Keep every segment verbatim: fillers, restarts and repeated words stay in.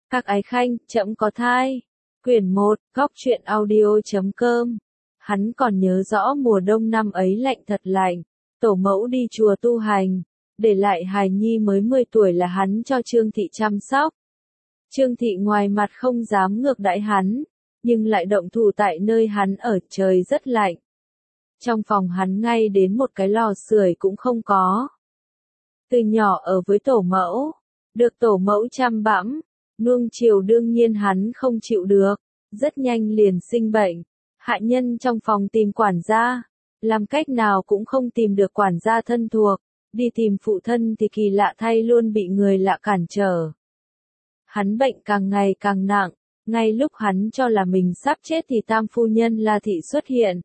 Các ái khanh, trẫm có thai. Quyển một, góc truyện audio chấm com. Hắn còn nhớ rõ mùa đông năm ấy lạnh thật lạnh, tổ mẫu đi chùa tu hành, để lại hài nhi mới mười tuổi là hắn cho Trương Thị chăm sóc. Trương Thị ngoài mặt không dám ngược đãi hắn, nhưng lại động thủ tại nơi hắn ở, trời rất lạnh. Trong phòng hắn ngay đến một cái lò sưởi cũng không có. Từ nhỏ ở với tổ mẫu, được tổ mẫu chăm bẵm, nuông chiều đương nhiên hắn không chịu được, rất nhanh liền sinh bệnh. Hạ nhân trong phòng tìm quản gia, làm cách nào cũng không tìm được quản gia thân thuộc, đi tìm phụ thân thì kỳ lạ thay luôn bị người lạ cản trở. Hắn bệnh càng ngày càng nặng, ngay lúc hắn cho là mình sắp chết thì tam phu nhân La Thị xuất hiện.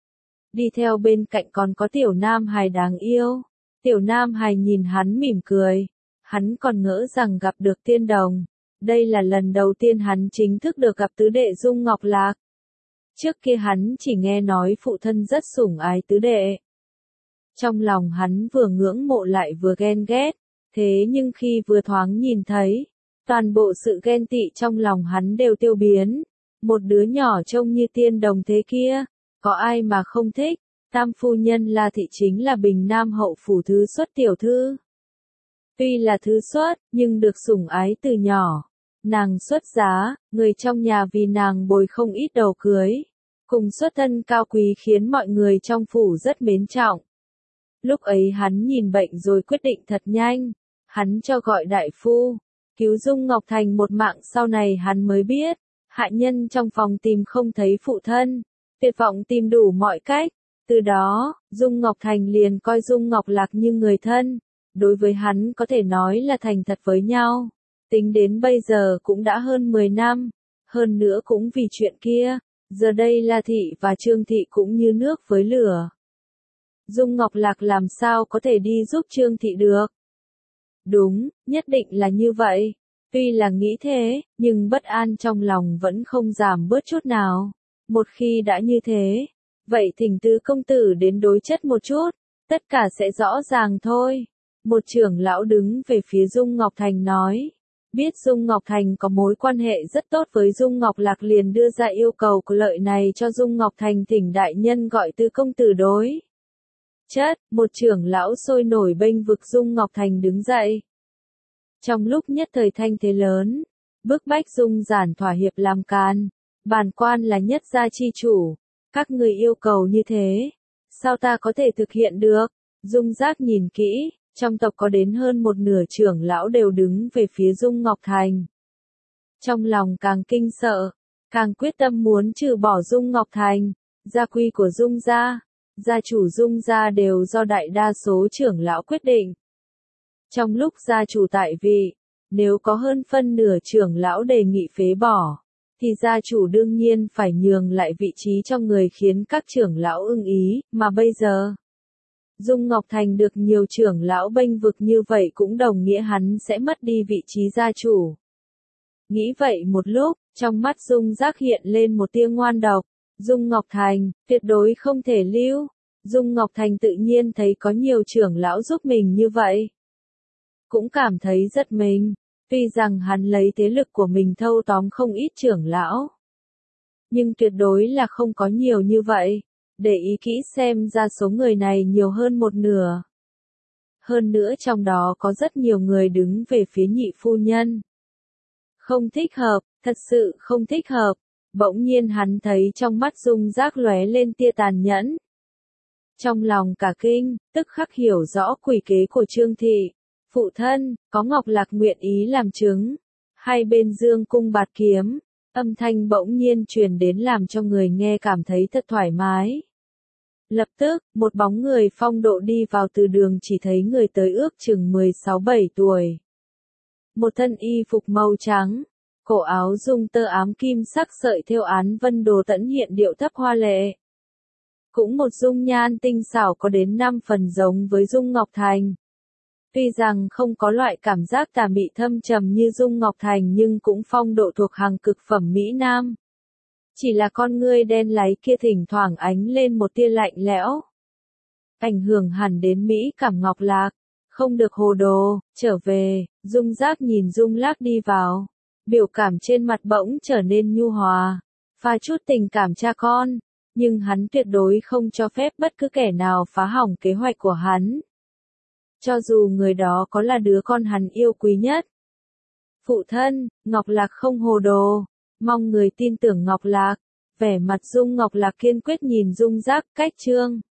Đi theo bên cạnh còn có tiểu nam hài đáng yêu. Tiểu nam hài nhìn hắn mỉm cười, hắn còn ngỡ rằng gặp được tiên đồng. Đây là lần đầu tiên hắn chính thức được gặp tứ đệ Dung Ngọc Lạc. Trước kia hắn chỉ nghe nói phụ thân rất sủng ái tứ đệ. Trong lòng hắn vừa ngưỡng mộ lại vừa ghen ghét, thế nhưng khi vừa thoáng nhìn thấy, toàn bộ sự ghen tị trong lòng hắn đều tiêu biến. Một đứa nhỏ trông như tiên đồng thế kia, có ai mà không thích. Tam phu nhân La Thị chính là Bình Nam hậu phủ thứ xuất tiểu thư. Tuy là thứ xuất, nhưng được sủng ái từ nhỏ. Nàng xuất giá, người trong nhà vì nàng bồi không ít đầu cưới. Cùng xuất thân cao quý khiến mọi người trong phủ rất mến trọng. Lúc ấy hắn nhìn bệnh rồi quyết định thật nhanh. Hắn cho gọi đại phu, cứu Dung Ngọc Thành một mạng. Sau này hắn mới biết, hạ nhân trong phòng tìm không thấy phụ thân, tuyệt vọng tìm đủ mọi cách. Từ đó, Dung Ngọc Thành liền coi Dung Ngọc Lạc như người thân. Đối với hắn có thể nói là thành thật với nhau. Tính đến bây giờ cũng đã hơn mười năm. Hơn nữa cũng vì chuyện kia, giờ đây La Thị và Trương Thị cũng như nước với lửa. Dung Ngọc Lạc làm sao có thể đi giúp Trương Thị được? Đúng, nhất định là như vậy. Tuy là nghĩ thế, nhưng bất an trong lòng vẫn không giảm bớt chút nào. Một khi đã như thế, vậy thỉnh tứ công tử đến đối chất một chút, tất cả sẽ rõ ràng thôi. Một trưởng lão đứng về phía Dung Ngọc Thành nói. Biết Dung Ngọc Thành có mối quan hệ rất tốt với Dung Ngọc Lạc liền đưa ra yêu cầu của lợi này cho Dung Ngọc Thành, thỉnh đại nhân gọi tứ công tử đối chất. Một trưởng lão sôi nổi bênh vực Dung Ngọc Thành đứng dậy. Trong lúc nhất thời thanh thế lớn, bức bách Dung Giản thỏa hiệp làm can. Bản quan là nhất gia chi chủ, các người yêu cầu như thế, sao ta có thể thực hiện được? Dung Giác nhìn kỹ, trong tộc có đến hơn một nửa trưởng lão đều đứng về phía Dung Ngọc Thành. Trong lòng càng kinh sợ, càng quyết tâm muốn trừ bỏ Dung Ngọc Thành. Gia quy của Dung gia, gia chủ Dung gia đều do đại đa số trưởng lão quyết định. Trong lúc gia chủ tại vị, nếu có hơn phân nửa trưởng lão đề nghị phế bỏ, thì gia chủ đương nhiên phải nhường lại vị trí cho người khiến các trưởng lão ưng ý, mà bây giờ Dung Ngọc Thành được nhiều trưởng lão bênh vực như vậy cũng đồng nghĩa hắn sẽ mất đi vị trí gia chủ. Nghĩ vậy một lúc, trong mắt Dung Giác hiện lên một tia ngoan độc. Dung Ngọc Thành, tuyệt đối không thể lưu. Dung Ngọc Thành tự nhiên thấy có nhiều trưởng lão giúp mình như vậy, cũng cảm thấy rất mình. Tuy rằng hắn lấy thế lực của mình thâu tóm không ít trưởng lão, nhưng tuyệt đối là không có nhiều như vậy. Để ý kỹ xem ra số người này nhiều hơn một nửa. Hơn nữa trong đó có rất nhiều người đứng về phía nhị phu nhân. Không thích hợp, thật sự không thích hợp. Bỗng nhiên hắn thấy trong mắt Dung Giác lóe lên tia tàn nhẫn. Trong lòng cả kinh, tức khắc hiểu rõ quỷ kế của Trương Thị. Phụ thân, có Ngọc Lạc nguyện ý làm chứng. Hai bên dương cung bạt kiếm, âm thanh bỗng nhiên truyền đến làm cho người nghe cảm thấy thật thoải mái. Lập tức, một bóng người phong độ đi vào từ đường, chỉ thấy người tới ước chừng mười sáu bảy tuổi. Một thân y phục màu trắng, cổ áo dùng tơ ám kim sắc sợi thêu án vân đồ tẫn hiện điệu thấp hoa lệ. Cũng một dung nhan tinh xảo có đến năm phần giống với Dung Ngọc Thành. Tuy rằng không có loại cảm giác tà mị thâm trầm như Dung Ngọc Thành nhưng cũng phong độ thuộc hàng cực phẩm Mỹ Nam. Chỉ là con ngươi đen láy kia thỉnh thoảng ánh lên một tia lạnh lẽo. Ảnh hưởng hẳn đến Mỹ cảm Ngọc Lạc. Không được hồ đồ, trở về. Dung Giác nhìn Dung Lác đi vào. Biểu cảm trên mặt bỗng trở nên nhu hòa, pha chút tình cảm cha con, nhưng hắn tuyệt đối không cho phép bất cứ kẻ nào phá hỏng kế hoạch của hắn. Cho dù người đó có là đứa con hắn yêu quý nhất. Phụ thân, Ngọc Lạc không hồ đồ, mong người tin tưởng Ngọc Lạc. Vẻ mặt Dung Ngọc Lạc kiên quyết nhìn Dung Giác, Cách Trương.